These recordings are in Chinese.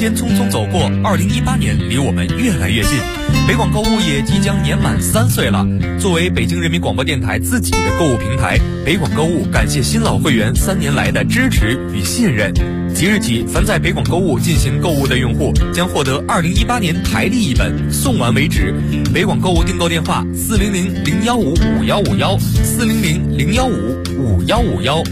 间匆匆走过，2018年离我们越来越近。北广购物也即将年满3岁了。作为北京人民广播电台自己的购物平台，北广购物感谢新老会员3年来的支持与信任。即日起，凡在北广购物进行购物的用户将获得2018年台历一本，送完为止。北广购物订购电话：400-015-5151，400-015-5151。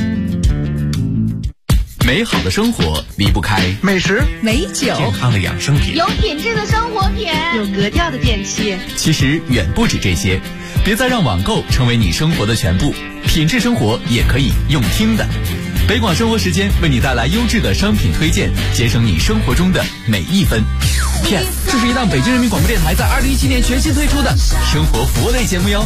美好的生活离不开美食、 美酒、 健康的养生品， 有品质的生活品， 有格调的电器。 其实远不止这些，别再让网购成为你生活的全部，品质生活也可以用听的。北广生活时间为你带来优质的商品推荐，节省你生活中的每一分。Yes， 这是一档北京人民广播电台在2017年全新推出的生活服务类节目哟。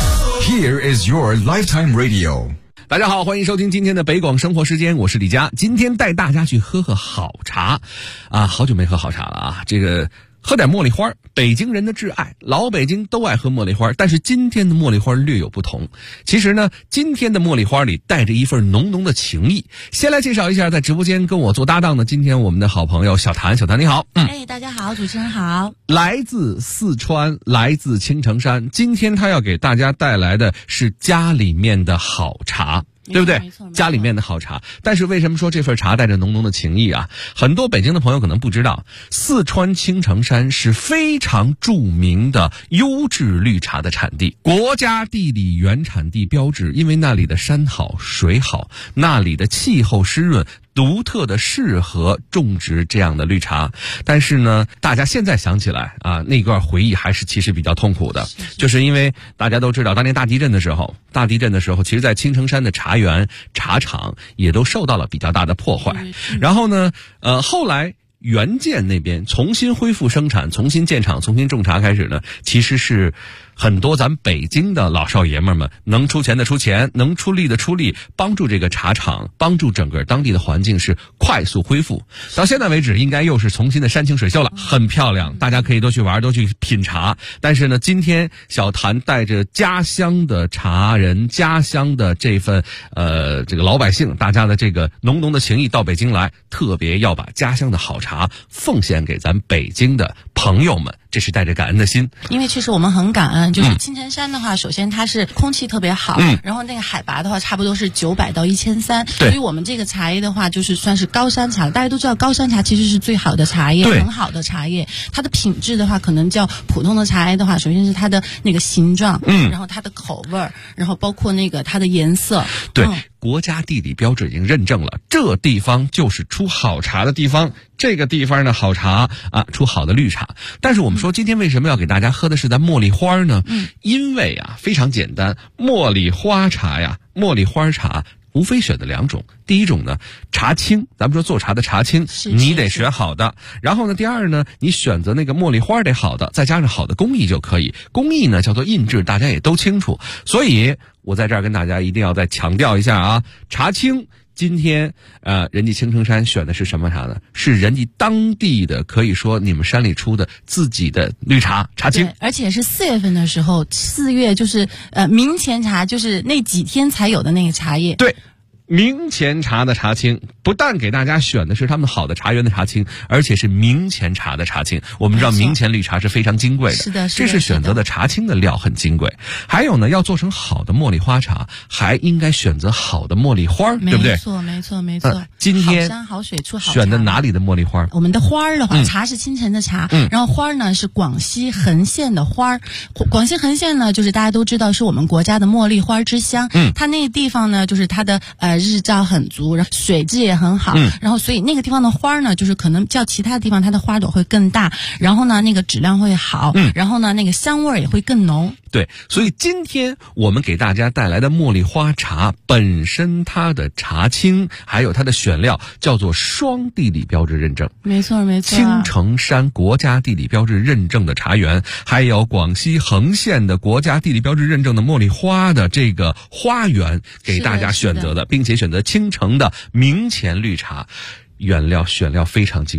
Here is your lifetime radio。 大家好，欢迎收听今天的北广生活时间，我是李佳。今天带大家去喝好茶啊，好久没喝好茶了啊，这个喝点茉莉花，北京人的挚爱，老北京都爱喝茉莉花，但是今天的茉莉花略有不同。其实呢，今天的茉莉花里带着一份浓浓的情谊。先来介绍一下在直播间跟我做搭档的今天我们的好朋友小谭。小谭你好。 大家好，主持人好。 来自四川，来自青城山，今天他要给大家带来的是家里面的好茶，对不对？家里面的好茶。但是为什么说这份茶带着浓浓的情谊啊？很多北京的朋友可能不知道，四川青城山是非常著名的优质绿茶的产地，国家地理原产地标志，因为那里的山好水好，那里的气候湿润，独特的适合种植这样的绿茶。但是呢，大家现在想起来啊，那段回忆还是其实比较痛苦的，就是因为大家都知道当年大地震的时候，其实在青城山的茶园茶厂也都受到了比较大的破坏。然后呢后来原建那边重新恢复生产，重新建厂，重新种茶开始呢，其实是很多咱北京的老少爷们们能出钱的出钱，能出力的出力，帮助这个茶厂，帮助整个当地的环境是快速恢复。到现在为止应该又是重新的山清水秀了，很漂亮，大家可以都去玩，都去品茶。但是呢，今天小谭带着家乡的茶人，家乡的这份这个老百姓，大家的这个浓浓的情谊到北京来，特别要把家乡的好茶奉献给咱北京的朋友们，这是带着感恩的心。 因为其实我们很感恩，就是青城山的话，首先它是空气特别好，然后那个海拔的话差不多是900到1300，所以我们这个茶叶的话就是算是高山茶。大家都知道高山茶其实是最好的茶叶，很好的茶叶。它的品质的话可能较普通的茶叶的话，首先是它的那个形状，然后它的口味，然后包括那个它的颜色。 对，国家地理标志已经认证了，这地方就是出好茶的地方，这个地方的好茶啊，出好的绿茶。但是我们说今天为什么要给大家喝的是咱茉莉花呢？因为啊非常简单，茉莉花茶呀，茉莉花茶无非选的2种。第一种呢，茶青，咱们说做茶的茶青，你得选好的。然后呢，第二呢，你选择那个茉莉花得好的，再加上好的工艺就可以。工艺呢叫做印制，大家也都清楚。所以我在这儿跟大家一定要再强调一下啊，茶青今天人家青城山选的是什么茶呢？是人家当地的，可以说你们山里出的自己的绿茶，茶青。 而且是4月份的时候，4月就是明前茶，就是那几天才有的那个茶叶。 对，明前茶的茶青，不但给大家选的是他们好的茶园的茶青，而且是明前茶的茶青。我们知道明前绿茶是非常金贵的， 是的， 这是选择的茶青的料很金贵。还有呢，要做成好的茉莉花茶，还应该选择好的茉莉花，对不对？ 没错。 今天好山好水出好茶。 选的哪里的茉莉花？ 我们的花儿的话，茶是青城的茶，然后花儿呢是广西横县的花儿。广西横县呢，就是大家都知道是我们国家的茉莉花之乡。它那个地方呢，就是它的日照很足，然后水质也很好，然后所以那个地方的花呢，就是可能较其他地方它的花朵会更大，然后呢那个质量会好，然后呢那个香味也会更浓。 对，所以今天我们给大家带来的茉莉花茶本身它的茶青还有它的选料叫做双地理标志认证。 没错。 青城山国家地理标志认证的茶园，还有广西横县的国家地理标志认证的茉莉花的这个花园给大家选择的，并且选择青城的明前绿茶。选料非常金贵，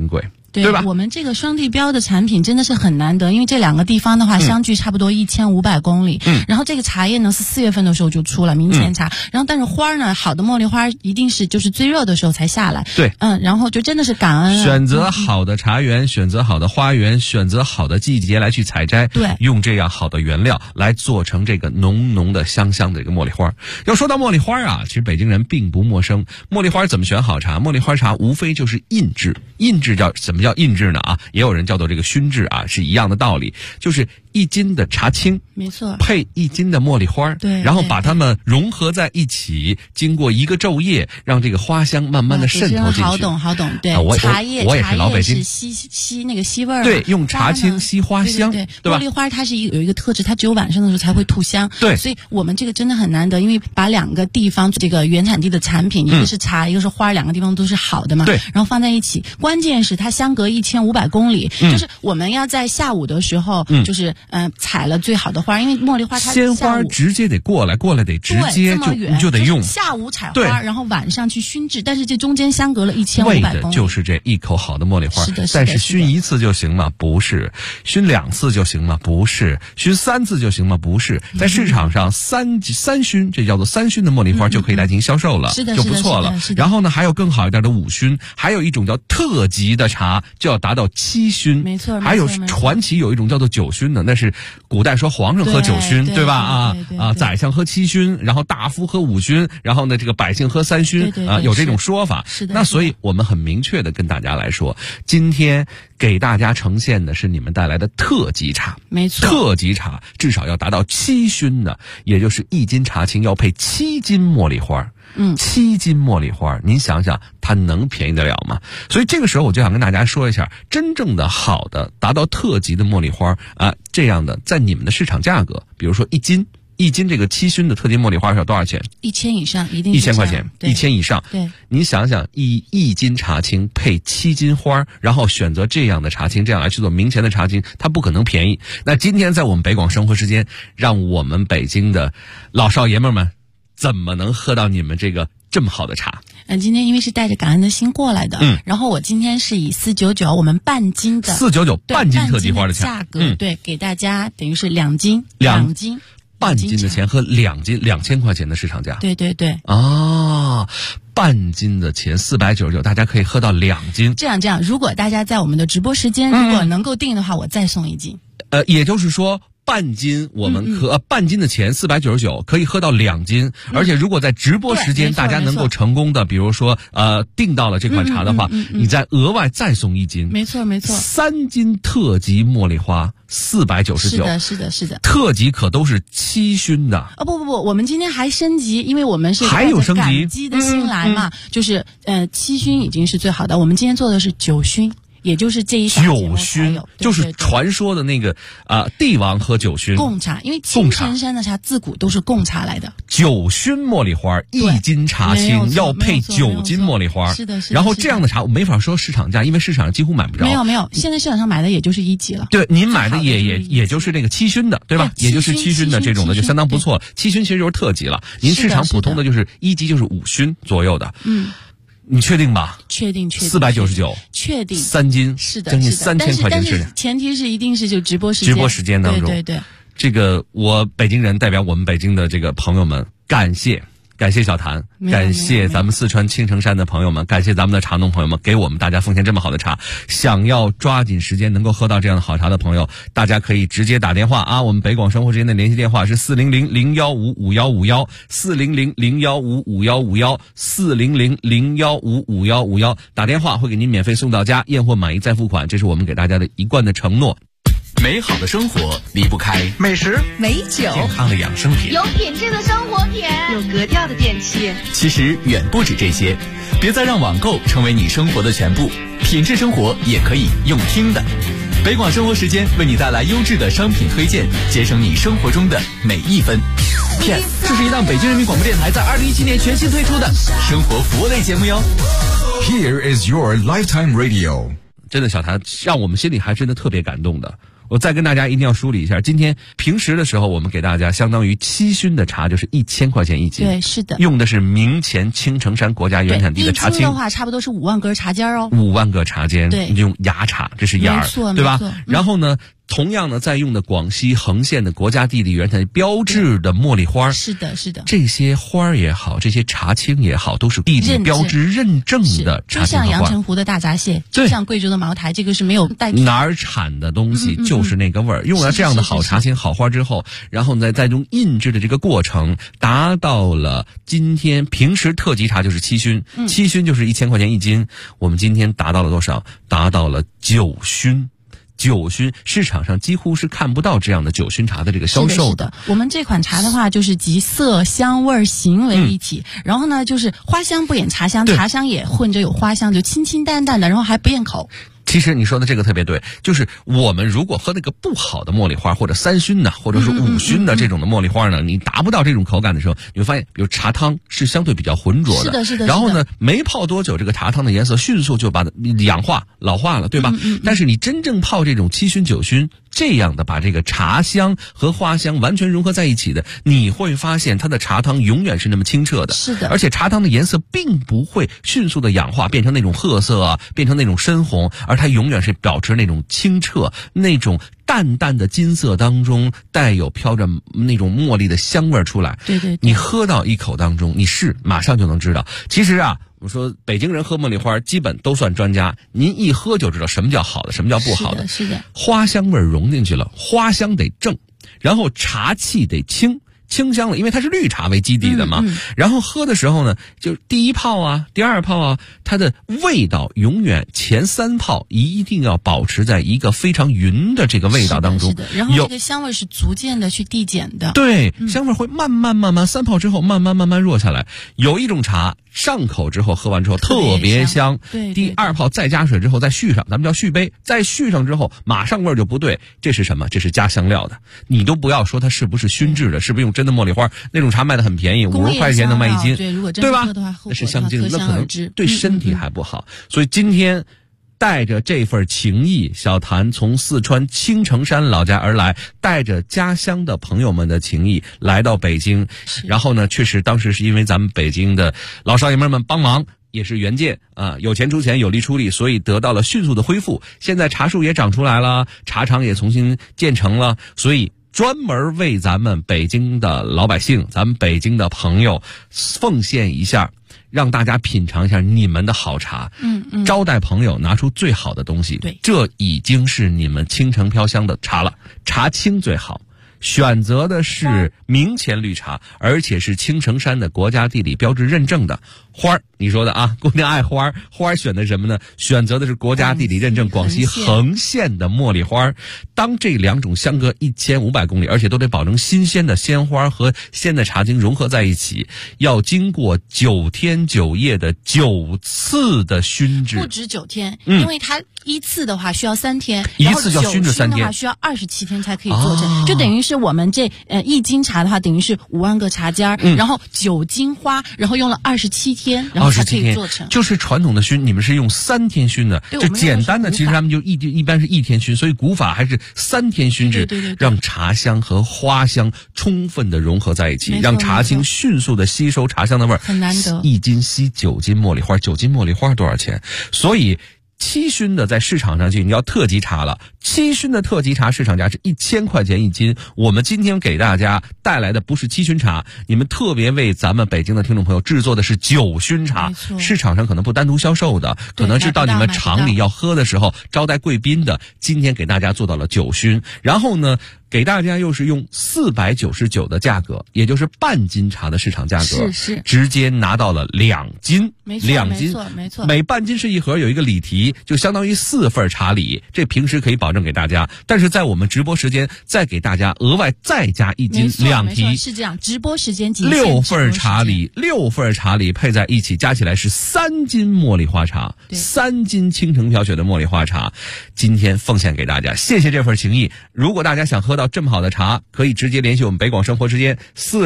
对吧？ 我们这个双地标的产品真的是很难得，因为这两个地方的话相距差不多1500公里。然后这个茶叶呢是4月份的时候就出了明前茶，然后但是花呢，好的茉莉花一定是就是最热的时候才下来。 对， 然后就真的是感恩选择好的茶园，选择好的花园，选择好的季节来去采摘， 对， 用这样好的原料来做成这个浓浓的香香的这个茉莉花。要说到茉莉花啊，其实北京人并不陌生。茉莉花怎么选好茶？茉莉花茶无非就是印制，印制什么叫印制呢？也有人叫做这个熏制啊，是一样的道理，就是1斤的茶青， 没错， 配1斤的茉莉花， 对， 然后把它们融合在一起，经过一个昼夜，让这个花香慢慢的渗透进去。 好懂，对，茶叶我也是老北京， 是吸那个吸味儿， 对，用茶青吸花香， 对， 吧？ 茉莉花它是有一个特质，它只有晚上的时候才会吐香， 对， 所以我们这个真的很难得，因为把2个地方这个原产地的产品，一个是茶，一个是花，2个地方都是好的嘛， 对， 然后放在一起，关键是它相隔1500公里，就是我们要在下午的时候，就是采了最好的花，因为茉莉花它鲜花直接得过来得直接就得用， 下午采花，然后晚上去熏制，但是这中间相隔了1500公里， 为的就是这一口好的茉莉花。 是的， 但是熏1次就行吗？不是。熏2次就行吗？不是。熏3次就行吗？不是。在市场上三熏，这叫做3熏的茉莉花就可以来进行销售了，就不错了。然后呢，还有更好一点的5熏，还有一种叫特级的茶就要达到7熏， 没错。 还有传奇有一种叫做9熏的，那是古代说皇上喝9熏，对吧？宰相喝7熏，然后大夫喝5熏，然后呢这个百姓喝3熏，有这种说法。 是的。 那所以我们很明确的跟大家来说，今天给大家呈现的是你们带来的特级茶， 没错， 特级茶至少要达到7熏的，也就是1斤茶青要配7斤茉莉花。7斤茉莉花，您想想它能便宜得了吗？所以这个时候我就想跟大家说一下，真正的好的达到特级的茉莉花这样的在你们的市场价格，比如说1斤这个7熏的特级茉莉花要多少钱 ？1000以上，一定是 1000块钱，1000以上。 对， 您想想，一斤茶青配7斤花，然后选择这样的茶青，这样来去做明前的茶青，它不可能便宜。那今天在我们北广生活时间，让我们北京的老少爷们们怎么能喝到你们这个这么好的茶？ 今天因为是带着感恩的心过来的，然后我今天是以499我们半斤的 499半斤特级花的价格，对，给大家等于是2斤， 半斤的钱和2斤2000块钱的市场价。 对半斤的钱499，大家可以喝到2斤。 这样，如果大家在我们的直播时间如果能够定的话，我再送1斤。 也就是说。半斤我们半斤的钱499可以喝到2斤，而且如果在直播时间大家能够成功的，比如说订到了这款茶的话，你再额外再送1斤。 没错 ，3斤特级茉莉花499。 是的， 特级可都是7熏的。 不，我们今天还升级，因为我们是还有升级， 感激的心来嘛，就是7熏已经是最好的，我们今天做的是9熏。也就是这一 9熏，就是传说的那个帝王喝9熏贡茶，因为青城山的茶自古都是贡茶来的。 9熏茉莉花，1斤茶青要配9斤茉莉花， 是的。 然后这样的茶我没法说市场价，因为市场上几乎买不着。 没有，现在市场上买的也就是1级了。 对，您买的也就是那个7熏的，对吧？也就是7熏的这种的就相当不错。7熏其实就是特级了，您市场普通的就是1级就是5熏左右的。你确定吧？ 确定。 499， 确定。 3斤， 是的， 将近3000块钱是的。前提是一定是就直播时间当中。 对。 这个我北京人代表我们北京的这个朋友们，感谢小谭，感谢咱们四川青城山的朋友们，感谢咱们的茶农朋友们，给我们大家奉献这么好的茶。想要抓紧时间能够喝到这样的好茶的朋友，大家可以直接打电话我们北广生活时间的联系电话是400-015-5151，400-015-5151，400-015-5151，打电话会给您免费送到家，验货满意再付款，这是我们给大家的一贯的承诺。 美好的生活离不开美食、 美酒、 健康的养生品， 有品质的生活品，有格调的电器。 其实远不止这些，别再让网购成为你生活的全部，品质生活也可以用听的。北广生活时间为你带来优质的商品推荐，节省你生活中的每一分。 这是一档北京人民广播电台在2017年全新推出的生活服务类节目哟。 Here is your lifetime radio。 真的，小谭让我们心里还真的特别感动的。 我再跟大家一定要梳理一下，今天平时的时候我们给大家相当于7熏的茶就是1000块钱一斤。 对，是的。 用的是明前青城山国家原产地的茶青。 一斤的话差不多是5万根茶尖哦。 5万个茶尖。 对。 用芽茶，这是芽儿，对吧？然后呢，同样呢，在用的广西横县的国家地理原产地标志的茉莉花。 是的，是的。 这些花也好，这些茶青也好，都是地理标志认证的茶青。 就像阳澄湖的大闸蟹，就像贵州的茅台，这个是没有代替。 哪儿产的东西就是那个味儿。用了这样的好茶青、好花之后，然后呢，在用印制的这个过程，达到了今天平时特级茶就是7熏，7熏就是1000块钱一斤。我们今天达到了多少？达到了9熏。9熏市场上几乎是看不到这样的9熏茶的这个销售的。 我们这款茶的话，就是集色香味形为一体，然后呢，就是花香不掩茶香，茶香也混着有花香，就清清淡淡的，然后还不厌口。 其实你说的这个特别对，就是我们如果喝那个不好的茉莉花，或者3熏的，或者是5熏的这种的茉莉花呢，你达不到这种口感的时候，你会发现，比如茶汤是相对比较浑浊的， 是的，是的。 然后呢，没泡多久，这个茶汤的颜色迅速就把它氧化、老化了，对吧？但是你真正泡这种7熏、9熏，这样的把这个茶香和花香完全融合在一起的，你会发现它的茶汤永远是那么清澈的， 是的。 而且茶汤的颜色并不会迅速的氧化，变成那种褐色啊，变成那种深红，而它永远是保持那种清澈，那种淡淡的金色当中带有飘着那种茉莉的香味出来。 对对对。 你喝到一口当中，你马上就能知道。其实啊，我说北京人喝茉莉花基本都算专家，您一喝就知道什么叫好的，什么叫不好的。 是的。 花香味融进去了，花香得正，然后茶气得清。清香了，因为它是绿茶为基底的嘛。然后喝的时候呢，就第一泡啊、第二泡啊，它的味道永远前3泡一定要保持在一个非常匀的这个味道当中。 是的。然后这个香味是逐渐的去递减的。 对，香味会慢慢3泡之后慢慢弱下来。有一种茶上口之后喝完之后特别香， 对。 第2泡再加水之后再续上，咱们叫续杯，再续上之后马上味儿就不对。这是什么？这是加香料的。你都不要说它是不是熏制的，是不是用真的茉莉花，那种茶卖的很便宜，50块钱能卖1斤， 对，如果真的喝的话， 那是香精，那可能对身体还不好。所以今天带着这份情谊，小谭从四川青城山老家而来，带着家乡的朋友们的情谊来到北京。然后呢，确实当时是因为咱们北京的老少爷们帮忙，也是援建啊，有钱出钱，有力出力，所以得到了迅速的恢复。现在茶树也长出来了，茶厂也重新建成了，所以专门为咱们北京的老百姓，咱们北京的朋友奉献一下，让大家品尝一下你们的好茶。招待朋友拿出最好的东西。 对， 这已经是你们倾城飘香的茶了。茶青最好，选择的是明前绿茶，而且是青城山的国家地理标志认证的花儿。你说的啊，姑娘爱花，花选的什么呢？选择的是国家地理认证广西横县的茉莉花。当这2种相隔1500公里，而且都得保证新鲜的鲜花和鲜的茶精融合在一起，要经过9天9夜的9次的熏制。 不止9天，因为它一次的话需要3天， 一次就要熏制3天， 的话需要27天才可以做成，就等于是我们这1斤茶的话，等于是5万个茶尖然后9斤花，然后用了27天，然后才可以做成。 就是传统的熏，你们是用3天熏的，就简单的，其实他们就一般是1天熏，所以古法还是3天熏制， 对， 让茶香和花香充分的融合在一起，让茶精迅速的吸收茶香的味儿， 很难得。 1斤吸9斤茉莉花，9斤茉莉花多少钱？所以7熏的在市场上去，你要特级茶了。7熏的特级茶市场价是1000块钱1斤。我们今天给大家带来的不是7熏茶，你们特别为咱们北京的听众朋友制作的是9熏茶。市场上可能不单独销售的，可能是到你们厂里要喝的时候招待贵宾的。今天给大家做到了9熏，然后呢，给大家又是用499的价格，也就是半斤茶的市场价格， 是直接拿到了2斤 ，2斤，没错， 每半斤是一盒，有一个礼题，就相当于4份茶礼，这平时可以保证给大家，但是在我们直播时间再给大家额外再加1斤2提， 是这样，直播时间 6份茶礼配在一起，加起来是3斤茉莉花茶，3斤青城飘雪的茉莉花茶，今天奉献给大家，谢谢这份情谊。如果大家想喝喝到这么好的茶，可以直接联系我们北广生活时间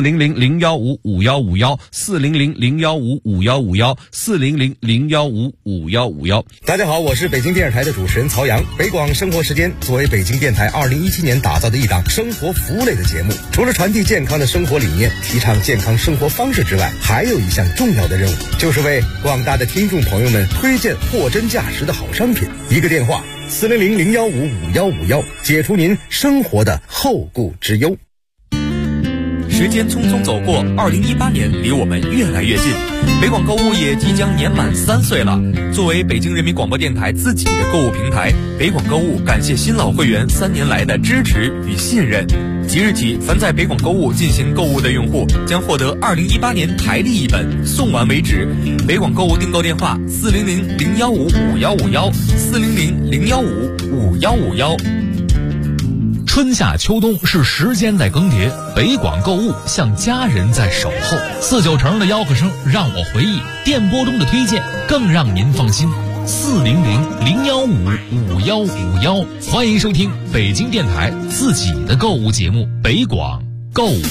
400-015-5151，400-015-5151，400-015-5151。 大家好，我是北京电视台的主持人曹阳。北广生活时间作为北京电台2017年打造的一档生活服务类的节目，除了传递健康的生活理念，提倡健康生活方式之外，还有一项重要的任务，就是为广大的听众朋友们推荐货真价实的好商品。一个电话400-015-5151，解除您生活的后顾之忧。 时间匆匆走过，2018年离我们越来越近，北广购物也即将年满3岁了。作为北京人民广播电台自己的购物平台，北广购物感谢新老会员3年来的支持与信任。即日起，凡在北广购物进行购物的用户将获得2018年台历一本，送完为止。北广购物订购电话400-015-5151，400-015-5151。 春夏秋冬是时间在更迭，北广购物像家人在守候。49城的吆喝声让我回忆，电波中的推荐更让您放心。400-015-5151，欢迎收听北京电台自己的购物节目北广购物。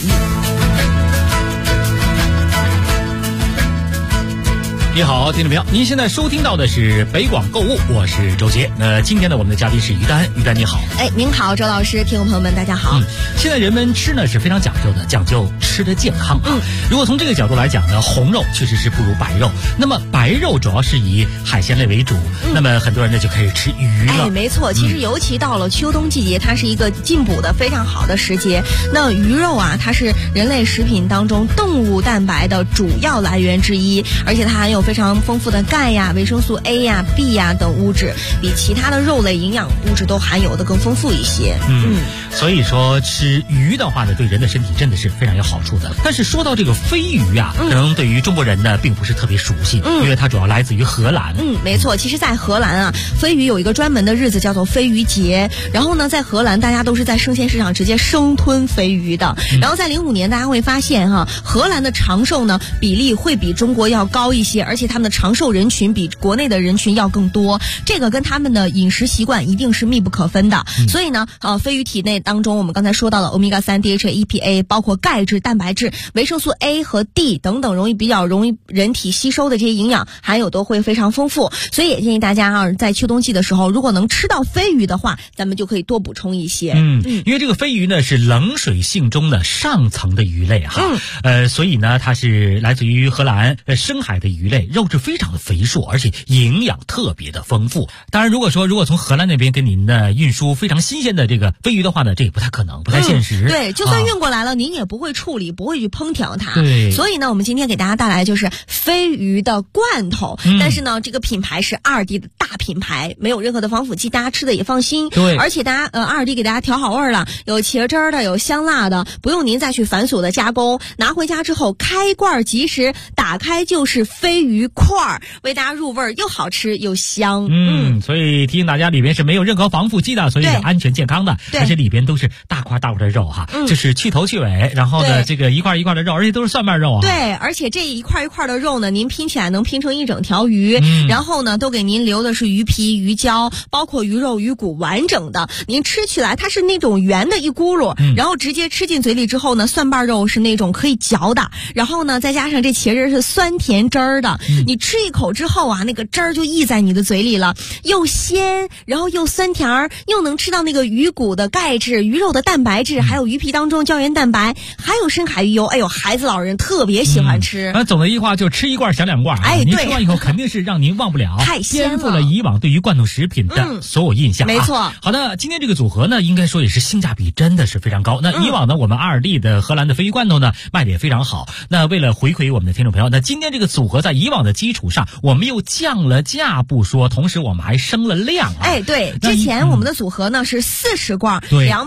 你好，听众朋友，您现在收听到的是北广购物，我是周杰。今天呢，我们的嘉宾是于丹，于丹你好。 您好，周老师，听众朋友们，大家好。 现在人们吃呢是非常讲究的，讲究吃的健康。如果从这个角度来讲呢，红肉确实是不如白肉。那么白肉主要是以海鲜类为主，那么很多人呢就开始吃鱼了。 没错，其实尤其到了秋冬季节，它是一个进补的非常好的时节。那鱼肉啊，它是人类食品当中动物蛋白的主要来源之一，而且它含有非常丰富的钙呀、维生素 A 呀、B 呀等物质，比其他的肉类营养物质都含有的更丰富一些。 所以说吃鱼的话呢，对人的身体真的是非常有好处的。但是说到这个飞鱼啊，可能对于中国人呢并不是特别熟悉，因为它主要来自于荷兰。 没错，其实在荷兰啊，飞鱼有一个专门的日子叫做飞鱼节。然后呢，在荷兰大家都是在生鲜市场直接生吞飞鱼的。然后在05年大家会发现荷兰的长寿呢比例会比中国要高一些，而且他们的长寿人群比国内的人群要更多，这个跟他们的饮食习惯一定是密不可分的。所以呢，飞鱼体内当中我们刚才说到的 Omega-3、DHA、EPA， 包括钙质、蛋白质、维生素 A 和 D 等等比较容易人体吸收的这些营养含有都会非常丰富。所以也建议大家在秋冬季的时候，如果能吃到飞鱼的话，咱们就可以多补充一些。 因为这个飞鱼呢是冷水性中的上层的鱼类所以呢它是来自于荷兰深海的鱼类，肉质非常的肥硕，而且营养特别的丰富。当然如果从荷兰那边给您的运输非常新鲜的这个飞鱼的话呢，这也不太可能，不太现实。 对，就算运过来了，您也不会处理，不会去烹调它。 对， 所以呢，我们今天给大家带来就是飞鱼的罐头，但是呢，这个品牌是2D 的大品牌，没有任何的防腐剂，大家吃的也放心。 对， 而且大家2D 给大家调好味了，有茄汁的，有香辣的，不用您再去繁琐的加工。拿回家之后开罐即食，打开就是飞鱼块，为大家入味又好吃又香。 所以提醒大家，里边是没有任何防腐剂的，所以是安全健康的，而且里边都是大块大块的肉就是去头去尾，然后呢这个一块一块的肉，而且都是蒜瓣肉对，而且这一块一块的肉呢，您拼起来能拼成一整条鱼，然后呢都给您留的是鱼皮、鱼胶，包括鱼肉、鱼骨完整的，您吃起来它是那种圆的一咕噜，然后直接吃进嘴里之后呢，蒜瓣肉是那种可以嚼的，然后呢再加上这茄汁是酸甜汁儿的，你吃一口之后那个汁儿就溢在你的嘴里了，又鲜，然后又酸甜儿，又能吃到那个鱼骨的钙质、鱼肉的蛋白质，还有鱼皮当中胶原蛋白，还有深海鱼油。孩子老人特别喜欢吃。 总的一话就吃一罐想2罐。您吃完以后肯定是让您忘不了， 太鲜了， 颠覆了以往对于罐头食品的所有印象。 没错。 好的，今天这个组合呢，应该说也是性价比真的是非常高。那以往呢，我们2D 的荷兰的飞鱼罐头呢卖的也非常好。那为了回馈我们的听众朋友，那今天这个组合在以往的基础上，我们又降了价不说，同时我们还升了量对，之前我们的组合呢是40罐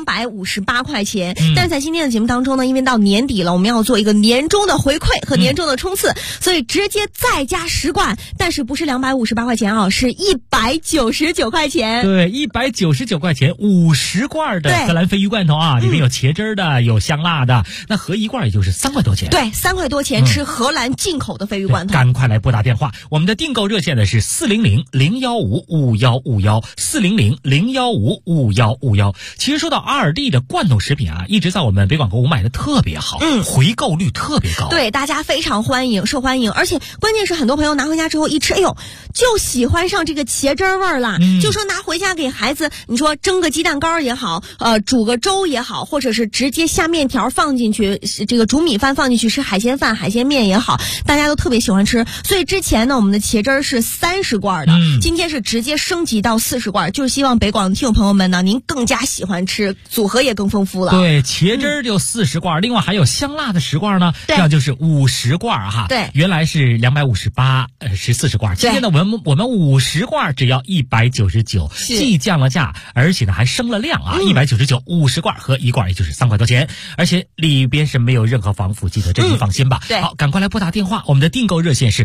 ，258块钱。但是在今天的节目当中呢，因为到年底了，我们要做一个年终的回馈和年终的冲刺，所以直接再加10罐，但是不是258块钱是199块钱。 对，199块钱50罐的荷兰飞鱼罐头里面有茄汁的，有香辣的，那合一罐也就是3块多钱。 对，3块多钱吃荷兰进口的飞鱼罐头。 赶快来来拨打电话。我们的订购热线呢是400-015-5151，400-015-5151。其实说到阿尔蒂的罐头食品啊，一直在我们北广购物卖的特别好，回购率特别高。 对，大家非常受欢迎，而且关键是很多朋友拿回家之后一吃，哎呦，就喜欢上这个茄汁味儿了。就说拿回家给孩子，你说蒸个鸡蛋糕也好，煮个粥也好，或者是直接下面条放进去，这个煮米饭放进去吃海鲜饭、海鲜面也好，大家都特别喜欢吃。所以之前呢，我们的茄汁是30罐的，今天是直接升级到40罐，就是希望北广的听众朋友们呢，您更加喜欢吃，组合也更丰富了。 对，茄汁就40罐，另外还有香辣的10罐呢，这样就是50罐哈。 对， 原来是258，是40罐，今天呢我们50罐只要199，既降了价，而且呢还升了量啊，199，50罐和1罐也就是3块多钱，而且里边是没有任何防腐剂的，这您放心吧。 对， 好，赶快来拨打电话，我们的订购热线是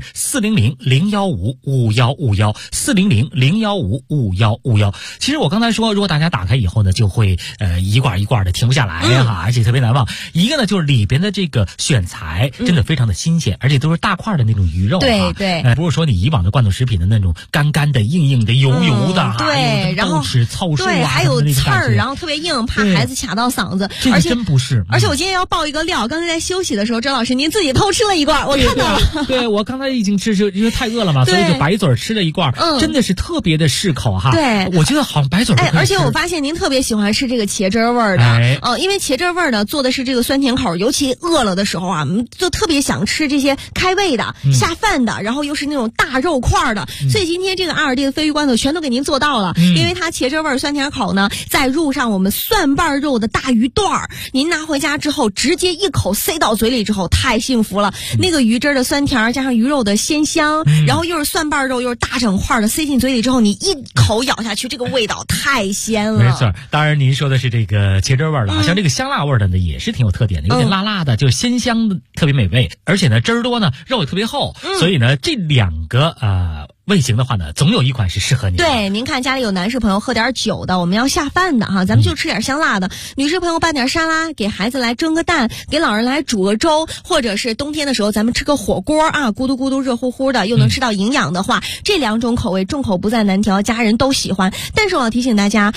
400-015-5151，400-015-5151。其实我刚才说，如果大家打开以后呢，就会一罐一罐的停不下来哈，而且特别难忘。一个呢就是里边的这个选材真的非常的新鲜，而且都是大块的那种鱼肉。 对对， 不是说你以往的罐头食品的那种干干的、硬硬的、油油的哈， 对，然后吃糙树啊， 对，还有刺儿，然后特别硬，怕孩子卡到嗓子。 这个真不是。 而且我今天要爆一个料，刚才在休息的时候，周老师您自己偷吃了一罐，我看到了。 对，我刚才已经吃，因为太饿了嘛，所以就白嘴吃了一罐，真的是特别的适口哈。 对， 我觉得好像白嘴而且我发现您特别喜欢吃这个茄汁味儿的，因为茄汁味儿呢做的是这个酸甜口，尤其饿了的时候啊，就特别想吃这些开胃的、下饭的，然后又是那种大肉块的，所以今天这个阿尔蒂的鲱鱼罐头全都给您做到了，因为它茄汁味儿、酸甜口呢，再入上我们蒜瓣肉的大鱼段儿，您拿回家之后直接一口塞到嘴里之后，太幸福了。那个鱼汁的酸甜加上鱼肉的鲜香，然后又是蒜瓣肉又是大整块的，塞进嘴里之后，你一口咬下去，这个味道太鲜了。 没错，当然您说的是这个茄汁味的，像这个香辣味的呢，也是挺有特点的，有点辣辣的，就鲜香的，特别美味，而且呢汁儿多呢，肉也特别厚，所以呢这两个味型的话呢，总有一款是适合你的。 对，您看家里有男士朋友喝点酒的，我们要下饭的哈，咱们就吃点香辣的。女士朋友拌点沙拉，给孩子来蒸个蛋，给老人来煮个粥，或者是冬天的时候咱们吃个火锅啊，咕嘟咕嘟热乎乎的，又能吃到营养的话，这两种口味众口不在难调，家人都喜欢。但是我要提醒大家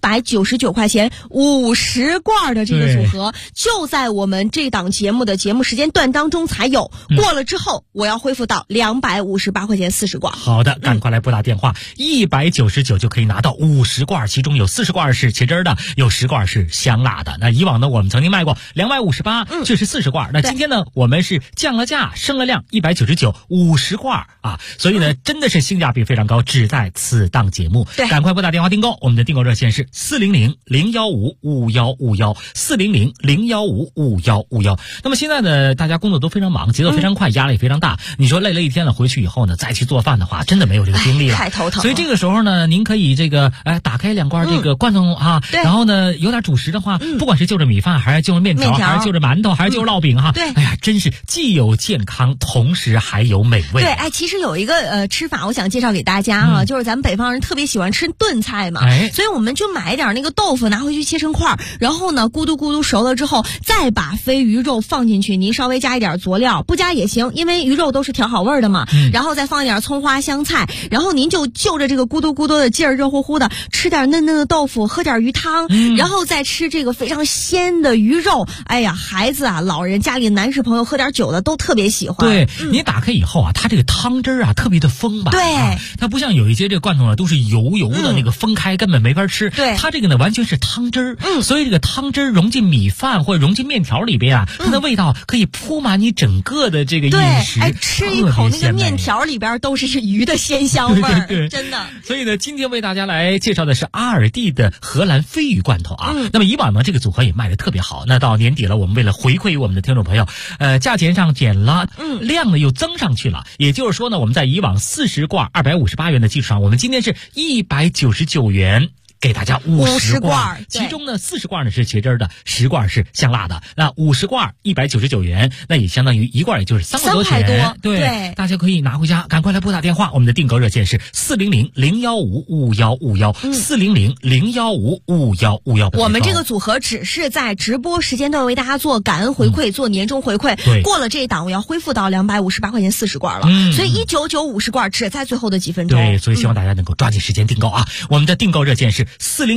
，199块钱50罐的这个组合，就在我们这档节目的节目时间段当中才有，过了之后我要恢复到258块钱40罐。 好的，赶快来拨打电话，199就可以拿到50罐，其中有40罐是茄汁的，有10罐是香辣的。那以往呢，我们曾经卖过258，这是40罐。那今天呢，我们是降了价，升了量，199 50罐啊，所以呢，真的是性价比非常高，只在此档节目。 对， 赶快拨打电话订购，我们的订购热线是400-015-5151，400-015-5151。那么现在呢，大家工作都非常忙，节奏非常快，压力非常大。你说累了一天了，回去以后呢，再去做饭的话，真的没有这个精力了， 太头疼了。 所以这个时候呢，您可以打开2罐这个罐头啊，然后呢有点主食的话，不管是就着米饭，还是就着面条，还是就着馒头，还是就着烙饼哈， 对， 哎呀，真是既有健康，同时还有美味。 对，其实有一个吃法，我想介绍给大家哈，就是咱们北方人特别喜欢吃炖菜嘛，所以我们就买一点那个豆腐，拿回去切成块，然后呢咕嘟咕嘟熟了之后，再把鲱鱼肉放进去，您稍微加一点佐料，不加也行，因为鱼肉都是调好味的嘛，然后再放一点葱花香菜，然后您就着这个咕嘟咕嘟的劲儿，热乎乎的，吃点嫩嫩的豆腐，喝点鱼汤，然后再吃这个非常鲜的鱼肉。哎呀，孩子啊，老人，家里男士朋友喝点酒的都特别喜欢。 对，你打开以后啊，它这个汤汁啊特别的丰吧？ 对， 它不像有一些这个罐头呢都是油的，那个分开根本没法吃。 对， 它这个呢完全是汤汁所以这个汤汁融进米饭或者融进面条里边啊，它的味道可以铺满你整个的这个饮食。 吃一口那个面条里边都是鱼的鲜香味儿， 对， 真的。 所以呢，今天为大家来介绍的是阿尔蒂的荷兰鲱鱼罐头啊。那么以往呢，这个组合也卖得特别好。那到年底了，我们为了回馈于我们的听众朋友，价钱上减了，量呢又增上去了。也就是说呢，我们在以往40罐258元的基础上，我们今天是199元。 给大家50 罐， 其中呢40罐呢是茄汁的，10罐是香辣的。那50罐199元，那也相当于1罐也就是3块多钱。对，大家可以拿回家，赶快来拨打电话，我们的订购热线是400-015-5151，400-015-5151。 我们这个组合只是在直播时间段为大家做感恩回馈，做年终回馈。过了这一档，我要恢复到258块钱40罐了。所以19950罐只在最后的几分钟。 对，所以希望大家能够抓紧时间订购啊！我们的订购热线是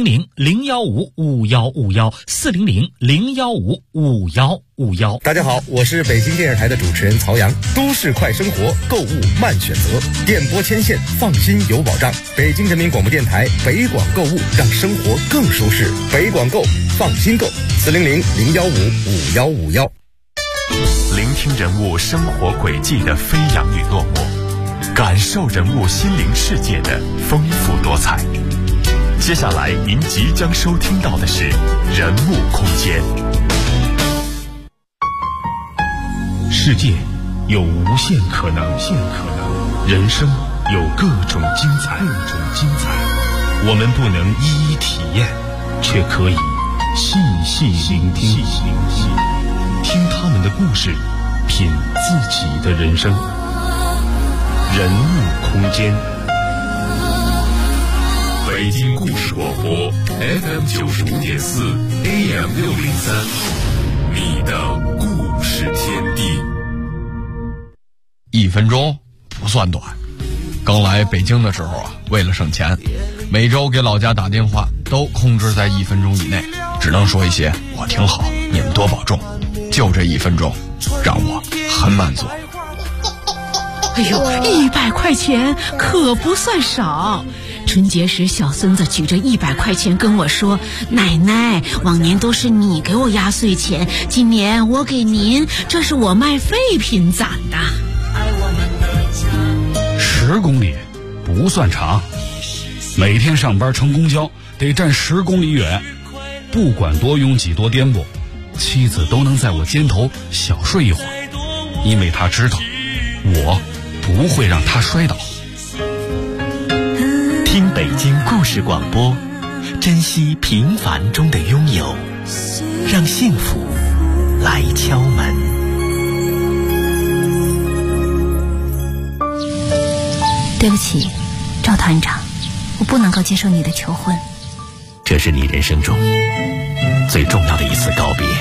400-015-5151，400-015-5151。 大家好，我是北京电视台的主持人曹阳。都市快生活，购物慢选择，电波牵线，放心有保障。北京人民广播电台北广购物，让生活更舒适。北广购，放心购，400-015-5151。 聆听人物生活轨迹的飞扬与落寞，感受人物心灵世界的丰富多彩。接下来您即将收听到的是人物空间。 世界有无限可能，人生有各种精彩。我们不能一一体验，却可以细细聆听，听他们的故事，品自己的人生。人物空间。 北京故事广播 FM95.4 AM603，你的故事天地。 1分钟不算短。刚来北京的时候啊，为了省钱，每周给老家打电话都控制在1分钟以内，只能说一些我挺好，你们多保重。就这1分钟，让我很满足。 哎呦，100块钱可不算少。春节时，小孙子举着100块钱跟我说：“奶奶，往年都是你给我压岁钱，今年我给您，这是我卖废品攒的。 ”10公里不算长，每天上班乘公交得站10公里远，不管多拥挤多颠簸，妻子都能在我肩头小睡一会儿，因为她知道我不会让她摔倒。 听北京故事广播，珍惜平凡中的拥有，让幸福来敲门。 对不起，赵团长，我不能够接受你的求婚。 这是你人生中最重要的一次告别，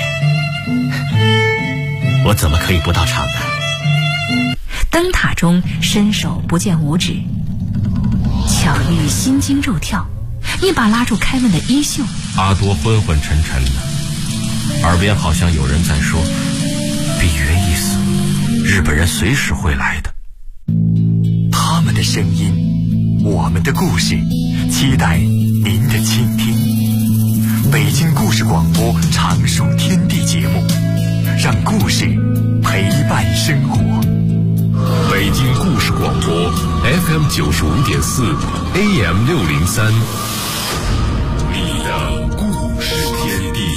我怎么可以不到场呢？ 灯塔中伸手不见五指，巧遇心惊肉跳，一把拉住开门的衣袖。 阿多昏昏沉沉的，耳边好像有人在说：“比约一死，日本人随时会来的。” 他们的声音，我们的故事，期待您的倾听。北京故事广播常数天地节目，让故事陪伴生活。 北京故事广播 FM95.4 AM603， 你的故事天地。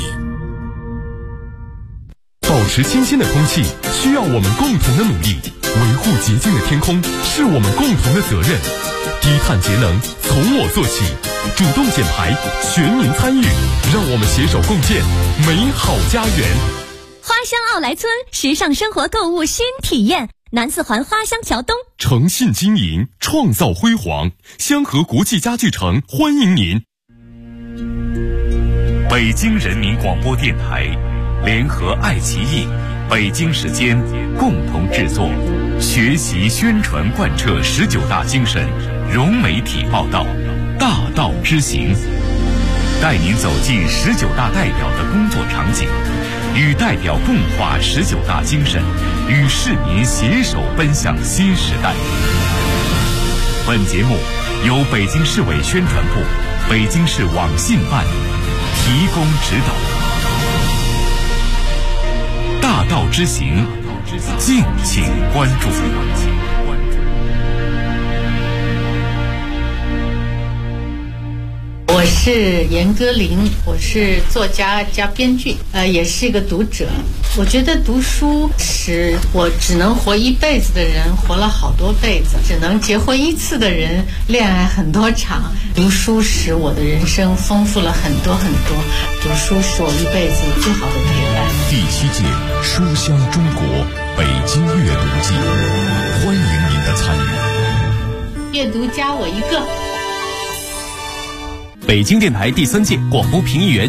保持新鲜的空气需要我们共同的努力，维护洁净的天空是我们共同的责任。低碳节能从我做起，主动减排，全民参与，让我们携手共建美好家园。 花乡奥莱村时尚生活购物新体验，南四环花乡桥东， 诚信经营，创造辉煌。香河国际家具城欢迎您。 北京人民广播电台联合爱奇艺、北京时间共同制作，学习宣传贯彻19大精神，融媒体报道，大道之行，带您走进19大代表的工作场景，与代表共话19大精神，与市民携手奔向新时代。本节目由北京市委宣传部、北京市网信办提供指导。大道之行，敬请关注。 我是严歌苓，我是作家加编剧，也是一个读者。我觉得读书使我只能活一辈子的人活了好多辈子，只能结婚一次的人恋爱很多场。读书使我的人生丰富了很多很多，读书是我一辈子最好的陪伴。 第7届书香中国北京阅读季，欢迎您的参与。 阅读加我一个。 北京电台第3届广播评议员